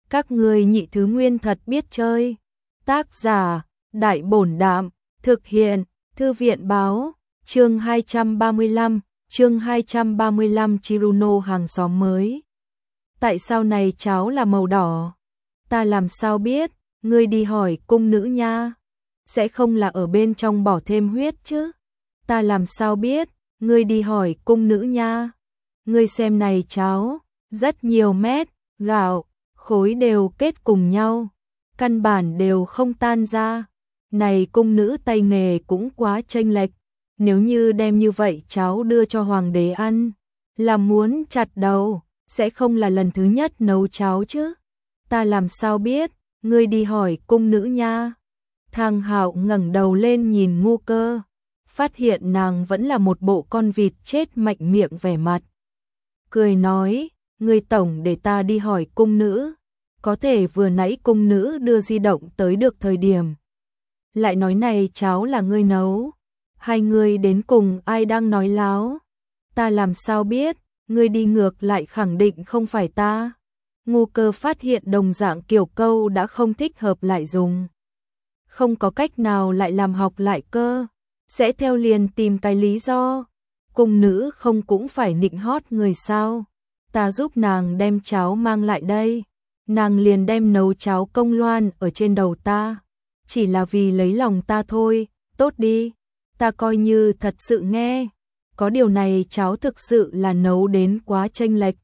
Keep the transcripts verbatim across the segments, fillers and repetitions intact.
Các ngươi nhị thứ nguyên thật biết chơi. Tác giả, Đại Bổn Đạm, thực hiện, Thư viện Báo, chương hai trăm ba mươi lăm, chương hai trăm ba mươi lăm Chiruno hàng xóm mới. Tại sao này cháo là màu đỏ? Ta làm sao biết, ngươi đi hỏi cung nữ nha. Sẽ không là ở bên trong bỏ thêm huyết chứ? Ta làm sao biết, ngươi đi hỏi cung nữ nha. Ngươi xem này cháo, rất nhiều mét, gạo, khối đều kết cùng nhau, căn bản đều không tan ra. Này cung nữ tay nghề cũng quá chênh lệch, nếu như đem như vậy cháo đưa cho hoàng đế ăn, là muốn chặt đầu, sẽ không là lần thứ nhất nấu cháo chứ. Ta làm sao biết, ngươi đi hỏi cung nữ nha. Thang Hạo ngẩng đầu lên nhìn Ngu Cơ, phát hiện nàng vẫn là một bộ con vịt chết mạnh miệng vẻ mặt. Cười nói, ngươi tổng để ta đi hỏi cung nữ, có thể vừa nãy cung nữ đưa di động tới được thời điểm. Lại nói này cháo là ngươi nấu, hai ngươi đến cùng ai đang nói láo? Ta làm sao biết, ngươi đi ngược lại khẳng định không phải ta. Ngu Cơ phát hiện đồng dạng kiểu câu đã không thích hợp lại dùng. Không có cách nào lại làm học lại cơ, sẽ theo liền tìm cái lý do. Cung nữ không cũng phải nịnh hót người sao? Ta giúp nàng đem cháo mang lại đây, nàng liền đem nấu cháo công loan ở trên đầu ta, chỉ là vì lấy lòng ta thôi. Tốt đi, ta coi như thật sự nghe. Có điều này cháo thực sự là nấu đến quá chênh lệch.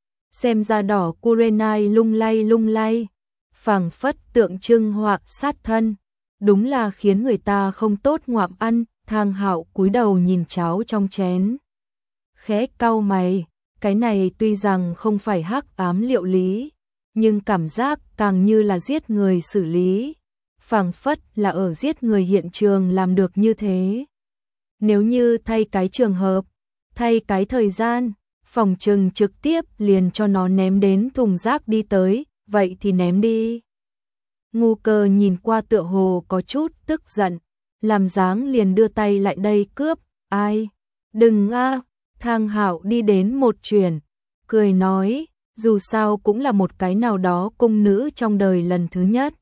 Xem da đỏ Kurenai lung lay lung lay, phảng phất tượng trưng hoặc sát thân, đúng là khiến người ta không tốt ngoạm ăn. Thang Hạo cúi đầu nhìn cháo trong chén, khẽ cau mày, cái này tuy rằng không phải hắc ám liệu lý, nhưng cảm giác càng như là giết người xử lý, phảng phất là ở giết người hiện trường làm được như thế. Nếu như thay cái trường hợp, thay cái thời gian, phòng trừng trực tiếp liền cho nó ném đến thùng rác đi tới, vậy thì ném đi. Ngu Cơ nhìn qua tựa hồ có chút tức giận, làm dáng liền đưa tay lại đây cướp. Ai? Đừng a! Thang Hạo đi đến một chuyển, cười nói, dù sao cũng là một cái nào đó cung nữ trong đời lần thứ nhất.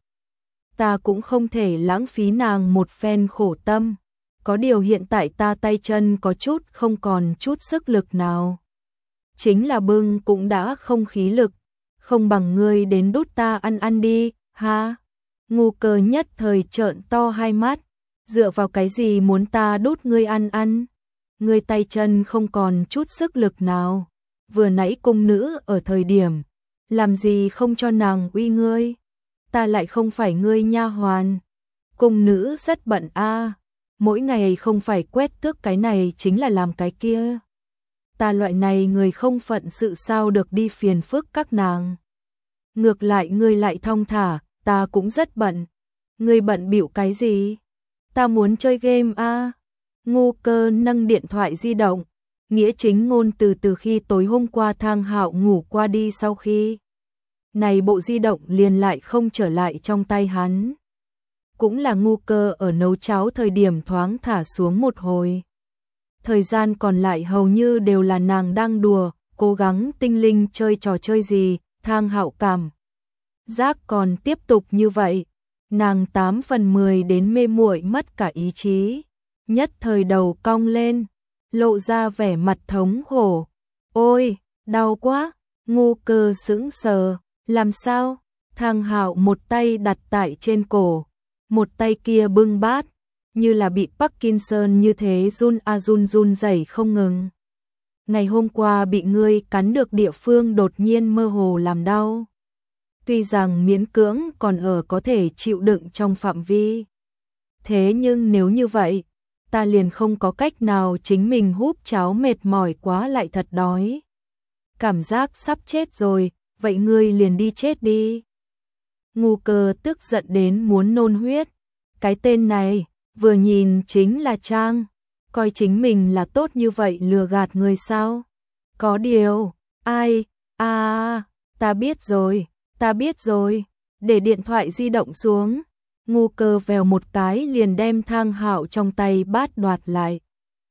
Ta cũng không thể lãng phí nàng một phen khổ tâm. Có điều hiện tại ta tay chân có chút không còn chút sức lực nào. Chính là bưng cũng đã không khí lực, không bằng ngươi đến đút ta ăn ăn đi, ha. Ngu Cơ nhất thời trợn to hai mắt, dựa vào cái gì muốn ta đút ngươi ăn ăn? Ngươi tay chân không còn chút sức lực nào, vừa nãy cung nữ ở thời điểm, làm gì không cho nàng uy ngươi? Ta lại không phải ngươi nha hoàn. Cung nữ rất bận a, mỗi ngày không phải quét tước cái này chính là làm cái kia. Ta loại này người không phận sự sao được đi phiền phức các nàng. Ngược lại ngươi lại thong thả, ta cũng rất bận. Ngươi bận bịu cái gì? Ta muốn chơi game a. Ngu Cơ nâng điện thoại di động, nghĩa chính ngôn từ từ khi tối hôm qua Thang Hạo ngủ qua đi sau khi này bộ di động liền lại không trở lại trong tay hắn. Cũng là Ngu Cơ ở nấu cháo thời điểm thoáng thả xuống một hồi. Thời gian còn lại hầu như đều là nàng đang đùa, cố gắng tinh linh chơi trò chơi gì. Thang Hạo cảm giác còn tiếp tục như vậy, nàng tám phần mười đến mê muội mất cả ý chí, nhất thời đầu cong lên, lộ ra vẻ mặt thống khổ. Ôi, đau quá! Ngu Cơ sững sờ, làm sao? Thang Hạo một tay đặt tại trên cổ, một tay kia bưng bát, như là bị Parkinson như thế run a run run rẩy không ngừng. Ngày hôm qua bị ngươi cắn được địa phương đột nhiên mơ hồ làm đau. Tuy rằng miễn cưỡng còn ở có thể chịu đựng trong phạm vi. Thế nhưng nếu như vậy, ta liền không có cách nào chính mình húp cháo mệt mỏi quá lại thật đói. Cảm giác sắp chết rồi, vậy ngươi liền đi chết đi. Ngu Cơ tức giận đến muốn nôn huyết. Cái tên này, vừa nhìn chính là trang, coi chính mình là tốt như vậy lừa gạt người sao? Có điều, ai, à, ta biết rồi, ta biết rồi, để điện thoại di động xuống. Ngu Cơ vèo một cái liền đem Thang Hạo trong tay bát đoạt lại.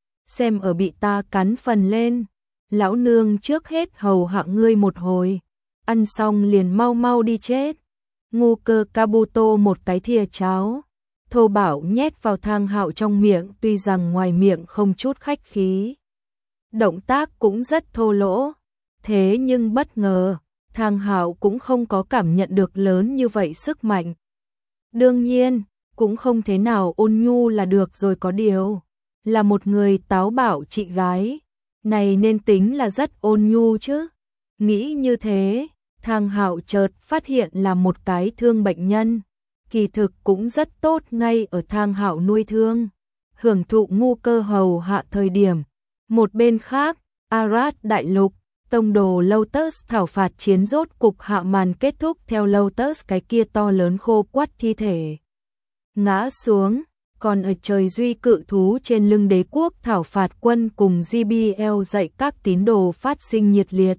Xem ở bị ta cắn phần lên, lão nương trước hết hầu hạ ngươi một hồi. ăn xong liền mau mau đi chết. Ngu cơ Kabuto một cái thìa cháo, thô bạo nhét vào Thang Hạo trong miệng, tuy rằng ngoài miệng không chút khách khí. Động tác cũng rất thô lỗ, thế nhưng bất ngờ, Thang Hạo cũng không có cảm nhận được lớn như vậy sức mạnh. Đương nhiên, cũng không thế nào ôn nhu là được rồi, có điều, là một người táo bạo chị gái, này nên tính là rất ôn nhu chứ. Nghĩ như thế, Thang Hạo chợt phát hiện là một cái thương bệnh nhân, kỳ thực cũng rất tốt ngay ở Thang Hạo nuôi thương, hưởng thụ ngu cơ hầu hạ thời điểm. Một bên khác, Arad đại lục, tông đồ Lotus thảo phạt chiến rốt cục hạ màn kết thúc theo Lotus cái kia to lớn khô quắt thi thể ngã xuống, còn ở trời duy cự thú trên lưng đế quốc thảo phạt quân cùng giê bê lờ dạy các tín đồ phát sinh nhiệt liệt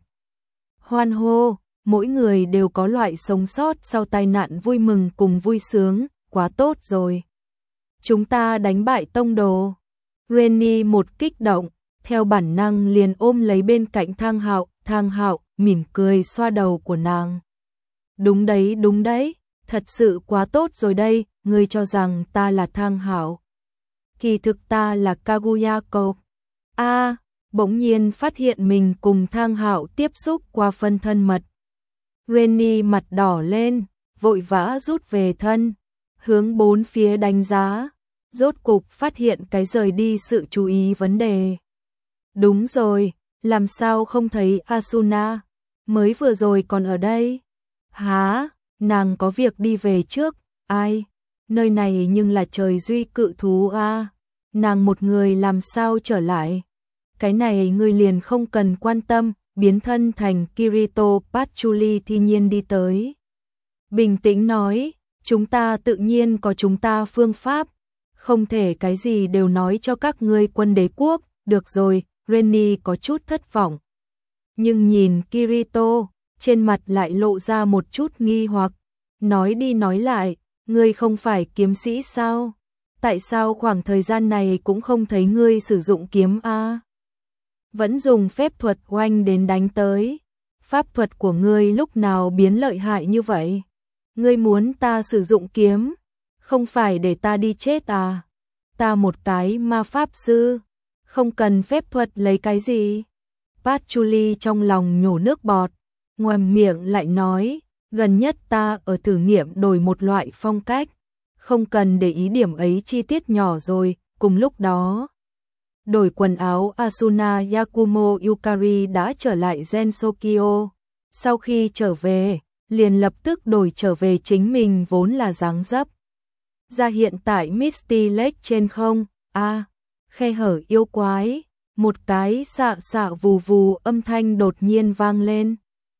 hoan hô, mỗi người đều có loại sống sót sau tai nạn vui mừng cùng vui sướng, quá tốt rồi. Chúng ta đánh bại tông đồ. Rennie một kích động, theo bản năng liền ôm lấy bên cạnh Thang Hạo, Thang Hạo mỉm cười xoa đầu của nàng. Đúng đấy, đúng đấy, thật sự quá tốt rồi đây, ngươi cho rằng ta là Thang Hạo. Kỳ thực ta là Kaguya cậu. A, bỗng nhiên phát hiện mình cùng Thang Hạo tiếp xúc qua phân thân mật. Rennie mặt đỏ lên, vội vã rút về thân, hướng bốn phía đánh giá, rốt cục phát hiện cái rời đi sự chú ý vấn đề. Đúng rồi, làm sao không thấy Asuna, mới vừa rồi còn ở đây. Hả, nàng có việc đi về trước, ai, nơi này nhưng là trời duy cự thú a, nàng một người làm sao trở lại. Cái này ngươi liền không cần quan tâm, biến thân thành Kirito Patchouli thi nhiên đi tới. Bình tĩnh nói, chúng ta tự nhiên có chúng ta phương pháp, không thể cái gì đều nói cho các ngươi quân đế quốc, được rồi, Rennie có chút thất vọng. Nhưng nhìn Kirito, trên mặt lại lộ ra một chút nghi hoặc, nói đi nói lại, ngươi không phải kiếm sĩ sao? Tại sao khoảng thời gian này cũng không thấy ngươi sử dụng kiếm a? Vẫn dùng phép thuật oanh đến đánh tới. Pháp thuật của ngươi lúc nào biến lợi hại như vậy? Ngươi muốn ta sử dụng kiếm, không phải để ta đi chết à? Ta một cái ma pháp sư, không cần phép thuật lấy cái gì? Patchouli trong lòng nhổ nước bọt, ngoài miệng lại nói, gần nhất ta ở thử nghiệm đổi một loại phong cách, không cần để ý điểm ấy chi tiết nhỏ rồi, cùng lúc đó. Đổi quần áo, Asuna Yakumo Yukari đã trở lại Gensokyo. Sau khi trở về, liền lập tức đổi trở về chính mình vốn là dáng dấp. Ra hiện tại Misty Lake trên không, a à, khe hở yêu quái, một cái xạ xạ vù vù âm thanh đột nhiên vang lên.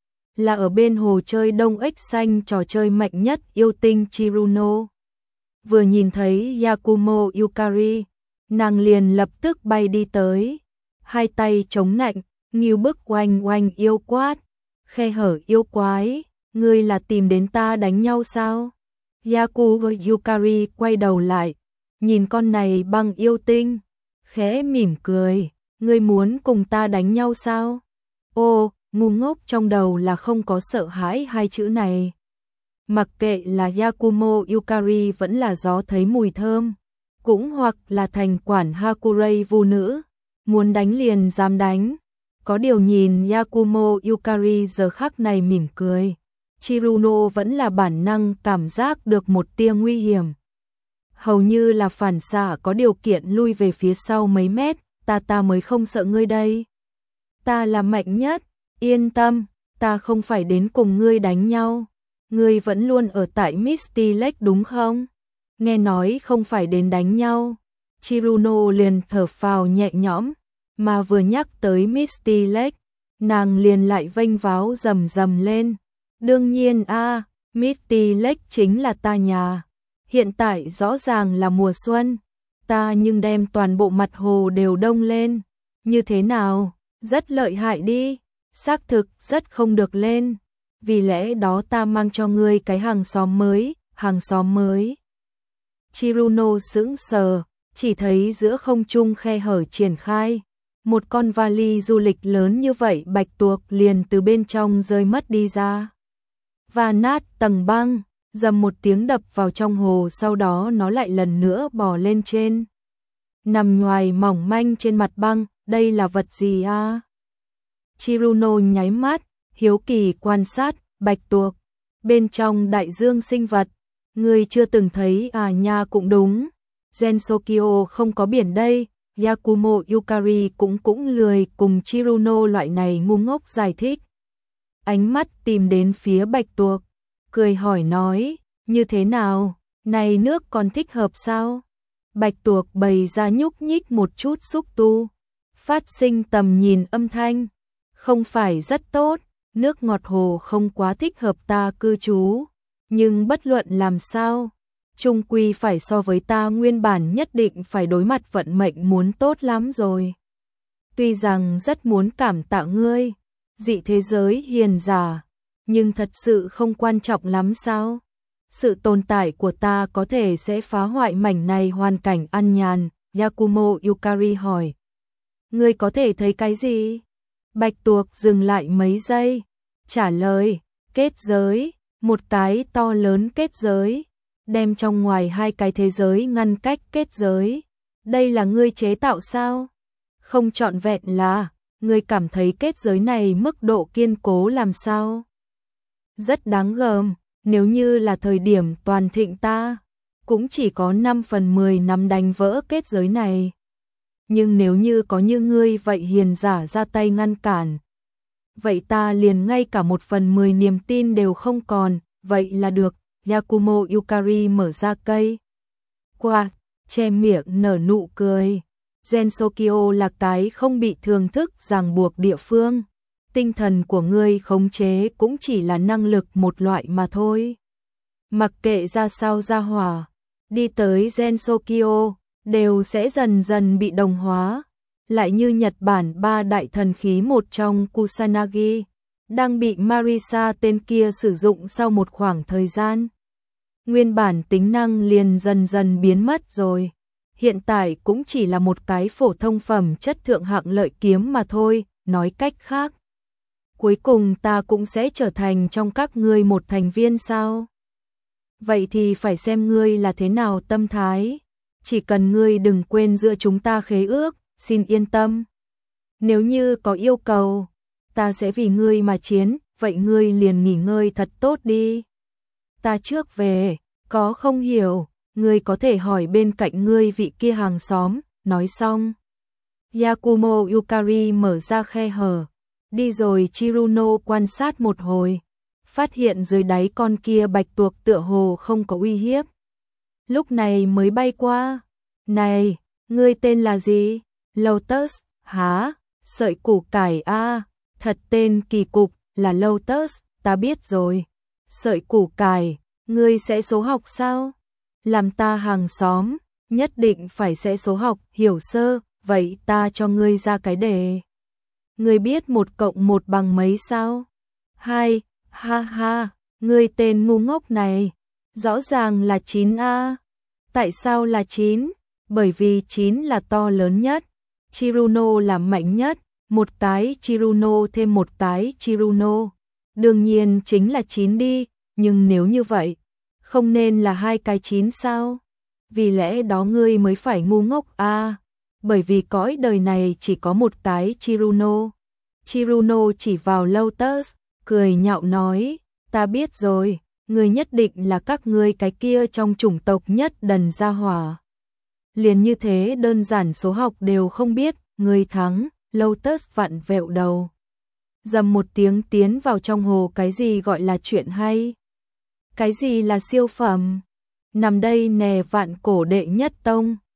Là ở bên hồ chơi đông ếch xanh trò chơi mạnh nhất yêu tinh Chiruno. Vừa nhìn thấy Yakumo Yukari, nàng liền lập tức bay đi tới, hai tay chống nạnh, nghiêu bức oanh oanh yêu quát, khe hở yêu quái, ngươi là tìm đến ta đánh nhau sao? Yakumo Yukari quay đầu lại, nhìn con này băng yêu tinh, khẽ mỉm cười, ngươi muốn cùng ta đánh nhau sao? Ô, ngu ngốc, trong đầu là không có sợ hãi hai chữ này. Mặc kệ là Yakumo Yukari vẫn là gió thấy mùi thơm, cũng hoặc là thành quản Hakurei vu nữ, muốn đánh liền dám đánh. Có điều nhìn Yakumo Yukari giờ khắc này mỉm cười, Chiruno vẫn là bản năng cảm giác được một tia nguy hiểm. Hầu như là phản xạ có điều kiện lui về phía sau mấy mét, ta ta mới không sợ ngươi đây. Ta là mạnh nhất, yên tâm, ta không phải đến cùng ngươi đánh nhau. Ngươi vẫn luôn ở tại Misty Lake đúng không? Nghe nói không phải đến đánh nhau. Chiruno liền thở phào nhẹ nhõm, mà vừa nhắc tới Misty Lake, nàng liền lại vênh váo rầm rầm lên. Đương nhiên a, à, Misty Lake chính là ta nhà. Hiện tại rõ ràng là mùa xuân, ta nhưng đem toàn bộ mặt hồ đều đông lên. Như thế nào? Rất lợi hại đi. Xác thực rất không được lên. Vì lẽ đó ta mang cho ngươi cái hàng xóm mới, hàng xóm mới. Chiruno sững sờ, chỉ thấy giữa không trung khe hở triển khai, Một con vali du lịch lớn như vậy Bạch Tuộc liền từ bên trong rơi mất đi ra. Và nát tầng băng, dầm một tiếng đập vào trong hồ, sau đó nó lại lần nữa bò lên trên. Nằm nhoài mỏng manh trên mặt băng, đây là vật gì a? Chiruno nháy mắt, hiếu kỳ quan sát, Bạch Tuộc, bên trong đại dương sinh vật, người chưa từng thấy à? Nha, cũng đúng, Gensokyo không có biển đây. Yakumo Yukari cũng cũng lười cùng Chiruno loại này ngu ngốc giải thích. Ánh mắt tìm đến phía Bạch Tuộc, cười hỏi nói, như thế nào, này nước còn thích hợp sao? Bạch Tuộc bày ra nhúc nhích một chút xúc tu, phát sinh tầm nhìn âm thanh, không phải rất tốt, nước ngọt hồ không quá thích hợp ta cư trú, nhưng bất luận làm sao, chung quy phải so với ta nguyên bản nhất định phải đối mặt vận mệnh muốn tốt lắm rồi. Tuy rằng rất muốn cảm tạ ngươi, dị thế giới hiền giả, nhưng thật sự không quan trọng lắm sao? Sự tồn tại của ta có thể sẽ phá hoại mảnh này hoàn cảnh an nhàn, Yakumo Yukari hỏi. Ngươi có thể thấy cái gì? Bạch Tuộc dừng lại mấy giây, trả lời, kết giới, một cái to lớn kết giới, đem trong ngoài hai cái thế giới ngăn cách kết giới. Đây là ngươi chế tạo sao? Không trọn vẹn là, ngươi cảm thấy kết giới này mức độ kiên cố làm sao? Rất đáng gờm, nếu như là thời điểm toàn thịnh ta, cũng chỉ có năm phần mười năm đánh vỡ kết giới này. Nhưng nếu như có như ngươi vậy hiền giả ra tay ngăn cản, vậy ta liền ngay cả một phần mười niềm tin đều không còn, vậy là được. Yakumo Yukari mở ra cây quạt, che miệng nở nụ cười. Gensokyo là cái không bị thường thức ràng buộc địa phương. Tinh thần của ngươi khống chế cũng chỉ là năng lực một loại mà thôi. Mặc kệ ra sao ra hỏa, đi tới Gensokyo, đều sẽ dần dần bị đồng hóa. Lại như Nhật Bản ba đại thần khí một trong Kusanagi, đang bị Marisa tên kia sử dụng sau một khoảng thời gian. Nguyên bản tính năng liền dần dần biến mất rồi. Hiện tại cũng chỉ là một cái phổ thông phẩm chất thượng hạng lợi kiếm mà thôi, nói cách khác. Cuối cùng ta cũng sẽ trở thành trong các ngươi một thành viên sao? Vậy thì phải xem ngươi là thế nào tâm thái. Chỉ cần ngươi đừng quên giữa chúng ta khế ước, xin yên tâm. Nếu như có yêu cầu, ta sẽ vì ngươi mà chiến, vậy ngươi liền nghỉ ngơi thật tốt đi. Ta trước về, có không hiểu, ngươi có thể hỏi bên cạnh ngươi vị kia hàng xóm, nói xong. Yakumo Yukari mở ra khe hở, đi rồi. Chiruno quan sát một hồi, phát hiện dưới đáy con kia Bạch Tuộc tựa hồ không có uy hiếp. Lúc này mới bay qua. Này, ngươi tên là gì? Lotus, hả? Sợi củ cải a, thật tên kỳ cục, là Lotus, ta biết rồi. Sợi củ cải, ngươi sẽ số học sao? Làm ta hàng xóm, nhất định phải sẽ số học, hiểu sơ, vậy ta cho ngươi ra cái đề. Ngươi biết một cộng một bằng mấy sao? Hai, ha ha, ngươi tên ngu ngốc này, rõ ràng là chín a. Tại sao là chín? Bởi vì chín là to lớn nhất, Chiruno là mạnh nhất, một cái Chiruno thêm một cái Chiruno, đương nhiên chính là chín đi, nhưng nếu như vậy, không nên là hai cái chín sao? Vì lẽ đó ngươi mới phải ngu ngốc a, à, bởi vì cõi đời này chỉ có một cái Chiruno. Chiruno chỉ vào Lotus, cười nhạo nói, ta biết rồi, ngươi nhất định là các ngươi cái kia trong chủng tộc nhất đần gia hỏa. Liền như thế đơn giản số học đều không biết, ngươi thắng. Lotus vặn vẹo đầu, dầm một tiếng tiến vào trong hồ. Cái gì gọi là chuyện hay? Cái gì là siêu phẩm? Nằm đây nè, vạn cổ đệ nhất tông,